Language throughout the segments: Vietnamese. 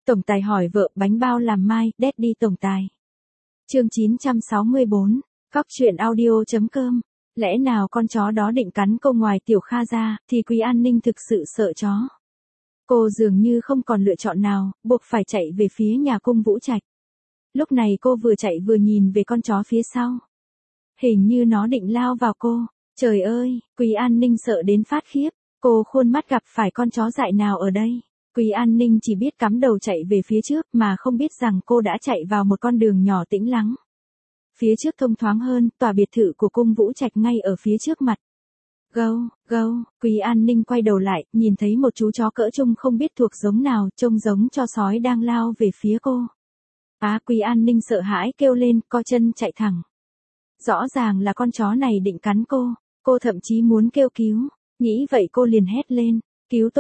Tổng tài hỏi vợ bánh bao làm mai, Daddy tổng tài. Chương 964, Cóc truyện audio.com. Lẽ nào con chó đó định cắn cô ngoài Tiểu Kha ra, thì Quý An Ninh thực sự sợ chó. Cô dường như không còn lựa chọn nào, buộc phải chạy về phía nhà cung Vũ Trạch. Lúc này cô vừa chạy vừa nhìn về con chó phía sau. Hình như nó định lao vào cô. Trời ơi, Quý An Ninh sợ đến phát khiếp. Cô khuôn mắt gặp phải con chó dại nào ở đây. Quý An Ninh chỉ biết cắm đầu chạy về phía trước mà không biết rằng cô đã chạy vào một con đường nhỏ tĩnh lắng. Phía trước thông thoáng hơn, tòa biệt thự của cung Vũ Trạch ngay ở phía trước mặt. Gâu, gâu, Quý An Ninh quay đầu lại, nhìn thấy một chú chó cỡ trung không biết thuộc giống nào, trông giống cho sói đang lao về phía cô. Quý An Ninh sợ hãi kêu lên, co chân chạy thẳng. Rõ ràng là con chó này định cắn cô thậm chí muốn kêu cứu, nghĩ vậy cô liền hét lên, cứu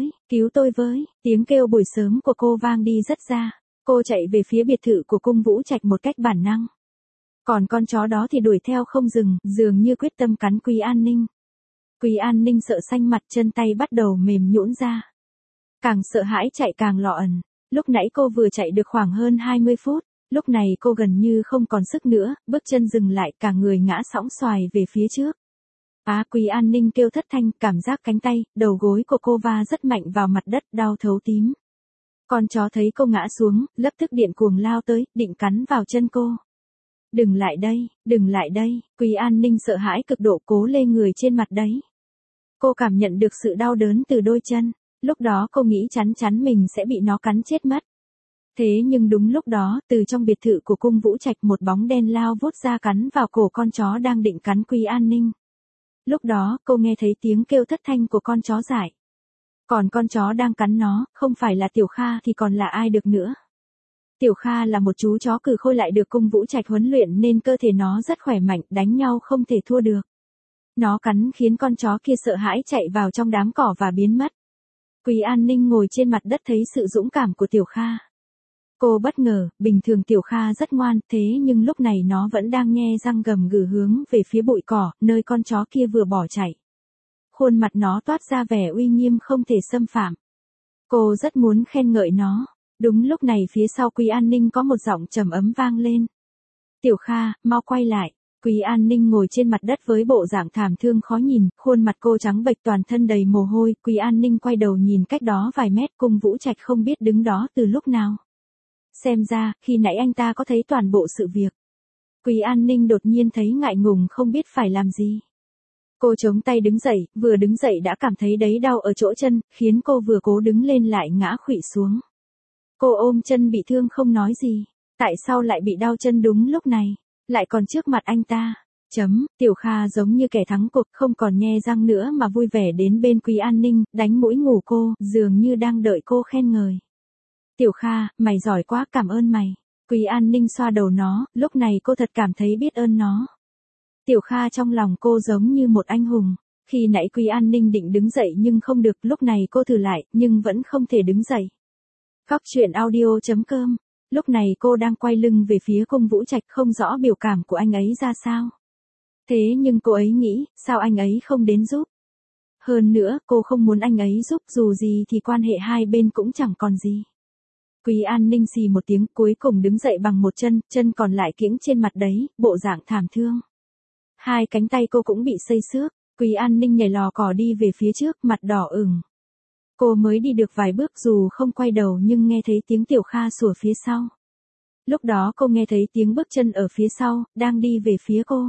tôi với, tiếng kêu buổi sớm của cô vang đi rất xa, cô chạy về phía biệt thự của cung Vũ Trạch một cách bản năng. Còn con chó đó thì đuổi theo không dừng, dường như quyết tâm cắn Quý An Ninh. Quý An Ninh sợ xanh mặt, chân tay bắt đầu mềm nhũn ra. Càng sợ hãi chạy càng lọ ẩn, lúc nãy cô vừa chạy được khoảng hơn 20 phút, lúc này cô gần như không còn sức nữa, bước chân dừng lại, cả người ngã sõng xoài về phía trước. Quý An Ninh kêu thất thanh, cảm giác cánh tay, đầu gối của cô va rất mạnh vào mặt đất, đau thấu tím. Con chó thấy cô ngã xuống, lập tức điện cuồng lao tới, định cắn vào chân cô. Đừng lại đây, Quý An Ninh sợ hãi cực độ cố lê người trên mặt đấy. Cô cảm nhận được sự đau đớn từ đôi chân, lúc đó cô nghĩ chắn chắn mình sẽ bị nó cắn chết mất. Thế nhưng đúng lúc đó, từ trong biệt thự của cung Vũ Trạch một bóng đen lao vút ra cắn vào cổ con chó đang định cắn Quý An Ninh. Lúc đó, cô nghe thấy tiếng kêu thất thanh của con chó dại. Còn con chó đang cắn nó, không phải là Tiểu Kha thì còn là ai được nữa. Tiểu Kha là một chú chó cừ khôi lại được cung Vũ Trạch huấn luyện nên cơ thể nó rất khỏe mạnh, đánh nhau không thể thua được. Nó cắn khiến con chó kia sợ hãi chạy vào trong đám cỏ và biến mất. Quý An Ninh ngồi trên mặt đất thấy sự dũng cảm của Tiểu Kha. Cô bất ngờ, bình thường Tiểu Kha rất ngoan, thế nhưng lúc này nó vẫn đang nhe răng gầm gừ hướng về phía bụi cỏ, nơi con chó kia vừa bỏ chạy. Khuôn mặt nó toát ra vẻ uy nghiêm không thể xâm phạm. Cô rất muốn khen ngợi nó. Đúng lúc này phía sau Quý An Ninh có một giọng trầm ấm vang lên. Tiểu Kha, mau quay lại. Quý An Ninh ngồi trên mặt đất với bộ dạng thảm thương khó nhìn, khuôn mặt cô trắng bệch toàn thân đầy mồ hôi. Quý An Ninh quay đầu nhìn cách đó vài mét, cung Vũ Trạch không biết đứng đó từ lúc nào. Xem ra, khi nãy anh ta có thấy toàn bộ sự việc. Quý An Ninh đột nhiên thấy ngại ngùng không biết phải làm gì. Cô chống tay đứng dậy, vừa đứng dậy đã cảm thấy đấy đau ở chỗ chân, khiến cô vừa cố đứng lên lại ngã khuỵu xuống. Cô ôm chân bị thương không nói gì. Tại sao lại bị đau chân đúng lúc này? Lại còn trước mặt anh ta. Tiểu Kha giống như kẻ thắng cuộc, không còn nhe răng nữa mà vui vẻ đến bên Quý An Ninh, đánh mũi ngủ cô, dường như đang đợi cô khen ngợi. Tiểu Kha, mày giỏi quá, cảm ơn mày. Quý An Ninh xoa đầu nó, lúc này cô thật cảm thấy biết ơn nó. Tiểu Kha trong lòng cô giống như một anh hùng. Khi nãy Quý An Ninh định đứng dậy nhưng không được, lúc này cô thử lại, nhưng vẫn không thể đứng dậy. Cóc truyện audio.com. Lúc này cô đang quay lưng về phía cung Vũ Trạch, không rõ biểu cảm của anh ấy ra sao. Thế nhưng cô ấy nghĩ, sao anh ấy không đến giúp? Hơn nữa, cô không muốn anh ấy giúp, dù gì thì quan hệ hai bên cũng chẳng còn gì. Quý An Ninh xì một tiếng, cuối cùng đứng dậy bằng một chân, chân còn lại kiễng trên mặt đấy, bộ dạng thảm thương. Hai cánh tay cô cũng bị xây xước. Quý An Ninh nhảy lò cò đi về phía trước, mặt đỏ ửng. Cô mới đi được vài bước dù không quay đầu nhưng nghe thấy tiếng Tiểu Kha sủa phía sau. Lúc đó cô nghe thấy tiếng bước chân ở phía sau, đang đi về phía cô.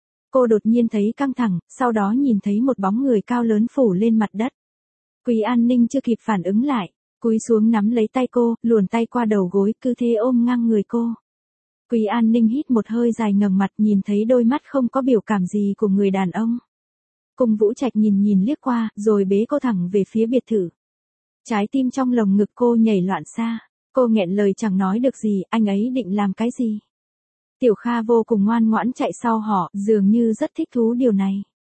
Cô đột nhiên thấy căng thẳng, sau đó nhìn thấy một bóng người cao lớn phủ lên mặt đất. Quý An Ninh chưa kịp phản ứng lại, cúi xuống nắm lấy tay cô, luồn tay qua đầu gối, cứ thế ôm ngang người cô. Quý An Ninh hít một hơi dài ngẩng mặt, nhìn thấy đôi mắt không có biểu cảm gì của người đàn ông. Cung Vũ Trạch nhìn liếc qua, rồi bế cô thẳng về phía biệt thự. Trái tim trong lồng ngực cô nhảy loạn xa. Cô nghẹn lời chẳng nói được gì, anh ấy định làm cái gì? Tiểu Kha vô cùng ngoan ngoãn chạy sau họ, dường như rất thích thú điều này.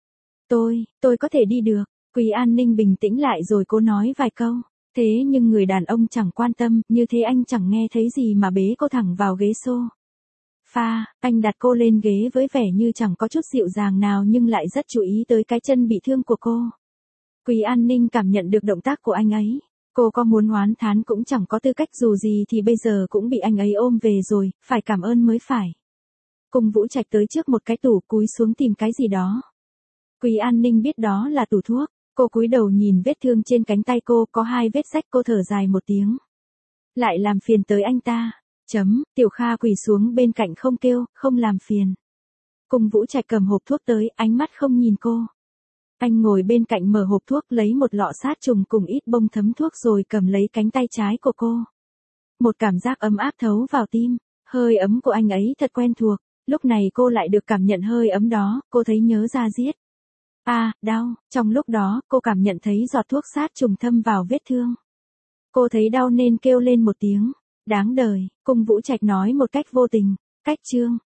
Tôi có thể đi được. Quý An Ninh bình tĩnh lại rồi cố nói vài câu. Thế nhưng người đàn ông chẳng quan tâm, như thế anh chẳng nghe thấy gì mà bế cô thẳng vào ghế sofa. Anh đặt cô lên ghế với vẻ như chẳng có chút dịu dàng nào nhưng lại rất chú ý tới cái chân bị thương của cô. Quý An Ninh cảm nhận được động tác của anh ấy. Cô có muốn oán thán cũng chẳng có tư cách, dù gì thì bây giờ cũng bị anh ấy ôm về rồi, phải cảm ơn mới phải. Cung Vũ Trạch tới trước một cái tủ, cúi xuống tìm cái gì đó. Quý An Ninh biết đó là tủ thuốc, cô cúi đầu nhìn vết thương trên cánh tay cô, có 2 vết rách, cô thở dài một tiếng. Lại làm phiền tới anh ta. Tiểu Kha quỳ xuống bên cạnh không kêu, không làm phiền. Cung Vũ Trạch cầm hộp thuốc tới, ánh mắt không nhìn cô. Anh ngồi bên cạnh mở hộp thuốc, lấy một lọ sát trùng cùng ít bông thấm thuốc rồi cầm lấy cánh tay trái của cô. Một cảm giác ấm áp thấu vào tim, hơi ấm của anh ấy thật quen thuộc, lúc này cô lại được cảm nhận hơi ấm đó, cô thấy nhớ ra giết. Đau, trong lúc đó, cô cảm nhận thấy giọt thuốc sát trùng thâm vào vết thương. Cô thấy đau nên kêu lên một tiếng, đáng đời, Cung Vũ Trạch nói một cách vô tình, cách chương.